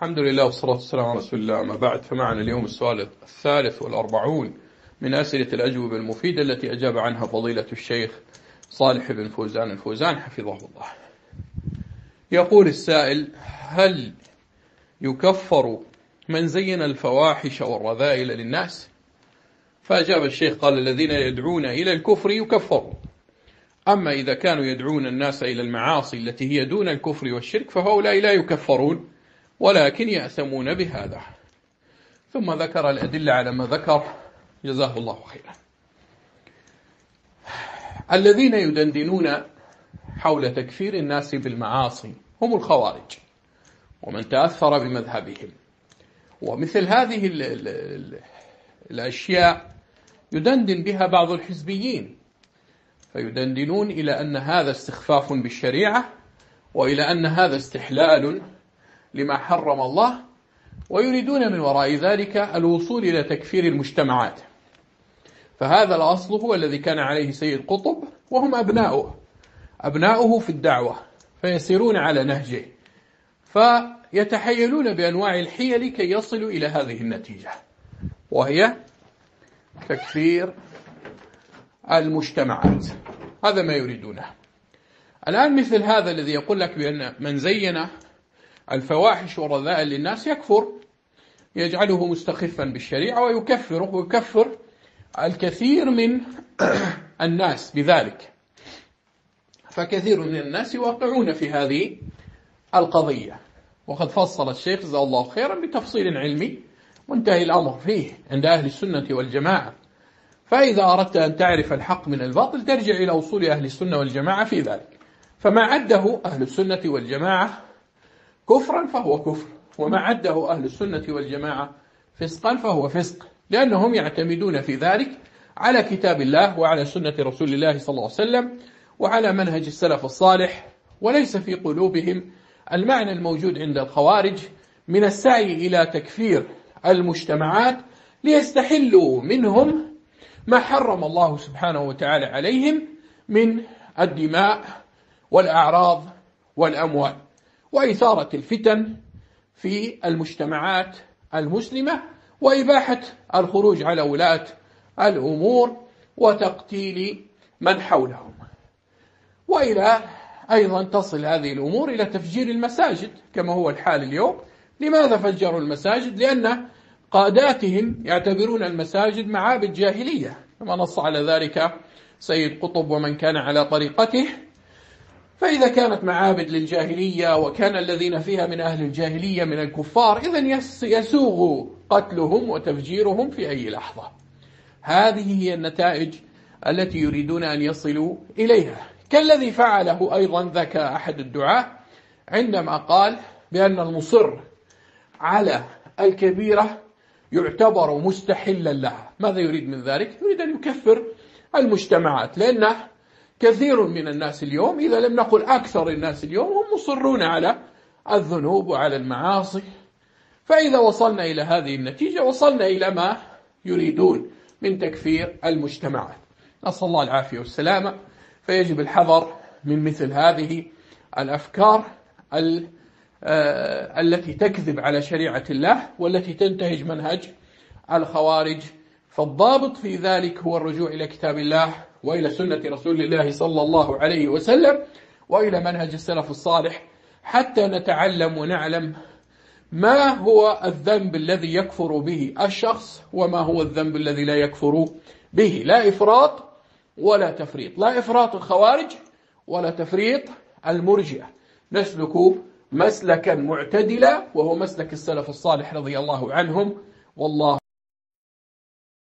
الحمد لله والصلاة والسلام على رسول الله. أما بعد، فمعنا اليوم السؤال 43 من أسئلة الأجوبة المفيدة التي أجاب عنها فضيلة الشيخ صالح بن فوزان الفوزان حفظه الله. يقول السائل: هل يكفر من زين الفواحش والرذائل للناس؟ فأجاب الشيخ قال: الذين يدعون إلى الكفر يكفرون، أما إذا كانوا يدعون الناس إلى المعاصي التي هي دون الكفر والشرك فهؤلاء لا يكفرون ولكن يأثمون بهذا. ثم ذكر الأدلة على ما ذكر جزاه الله خيرا. الذين يدندنون حول تكفير الناس بالمعاصي هم الخوارج ومن تأثر بمذهبهم، ومثل هذه الأشياء يدندن بها بعض الحزبيين، فيدندنون إلى أن هذا استخفاف بالشريعة وإلى أن هذا استحلال لما حرم الله، ويريدون من وراء ذلك الوصول إلى تكفير المجتمعات. فهذا الأصل هو الذي كان عليه سيد قطب وهم أبناؤه في الدعوة، فيسيرون على نهجه، فيتحيلون بأنواع الحيل كي يصلوا إلى هذه النتيجة، وهي تكفير المجتمعات. هذا ما يريدونه الآن. مثل هذا الذي يقول لك بأن من زين الفواحش والرذائل للناس يكفر، يجعله مستخفا بالشريعة ويكفر الكثير من الناس بذلك، فكثير من الناس يوقعون في هذه القضية، وقد فصل الشيخ جزاه الله خيرا بتفصيل علمي منتهي الأمر فيه عند أهل السنة والجماعة. فإذا أردت أن تعرف الحق من الباطل ترجع إلى أصول أهل السنة والجماعة في ذلك، فما عده أهل السنة والجماعة كفرا فهو كفر، وما عده أهل السنة والجماعة فسقا فهو فسق، لأنهم يعتمدون في ذلك على كتاب الله وعلى سنة رسول الله صلى الله عليه وسلم وعلى منهج السلف الصالح، وليس في قلوبهم المعنى الموجود عند الخوارج من السعي إلى تكفير المجتمعات ليستحلوا منهم ما حرم الله سبحانه وتعالى عليهم من الدماء والأعراض والأموال، وإثارة الفتن في المجتمعات المسلمة، وإباحة الخروج على ولاة الأمور وتقتيل من حولهم، وإلى أيضا تصل هذه الأمور إلى تفجير المساجد كما هو الحال اليوم. لماذا فجروا المساجد؟ لأن قاداتهم يعتبرون المساجد معابد جاهلية، كما نص على ذلك سيد قطب ومن كان على طريقته. فإذا كانت معابد للجاهلية وكان الذين فيها من أهل الجاهلية من الكفار، إذن يسوغ قتلهم وتفجيرهم في أي لحظة. هذه هي النتائج التي يريدون أن يصلوا إليها، كالذي فعله أيضا ذاك أحد الدعاة عندما قال بأن المصر على الكبيرة يعتبر مستحلا لها. ماذا يريد من ذلك؟ يريد أن يكفر المجتمعات، لأن كثير من الناس اليوم، إذا لم نقل أكثر الناس اليوم، هم مصرون على الذنوب وعلى المعاصي. فإذا وصلنا إلى هذه النتيجة وصلنا إلى ما يريدون من تكفير المجتمعات، نسأل الله العافية والسلامة. فيجب الحذر من مثل هذه الأفكار التي تكذب على شريعة الله والتي تنتهج منهج الخوارج. فالضابط في ذلك هو الرجوع إلى كتاب الله وإلى سنة رسول الله صلى الله عليه وسلم وإلى منهج السلف الصالح، حتى نتعلم ونعلم ما هو الذنب الذي يكفر به الشخص وما هو الذنب الذي لا يكفر به. لا إفراط ولا تفريط، لا إفراط الخوارج ولا تفريط المرجئة. نسلك مسلكا معتدلا وهو مسلك السلف الصالح رضي الله عنهم، والله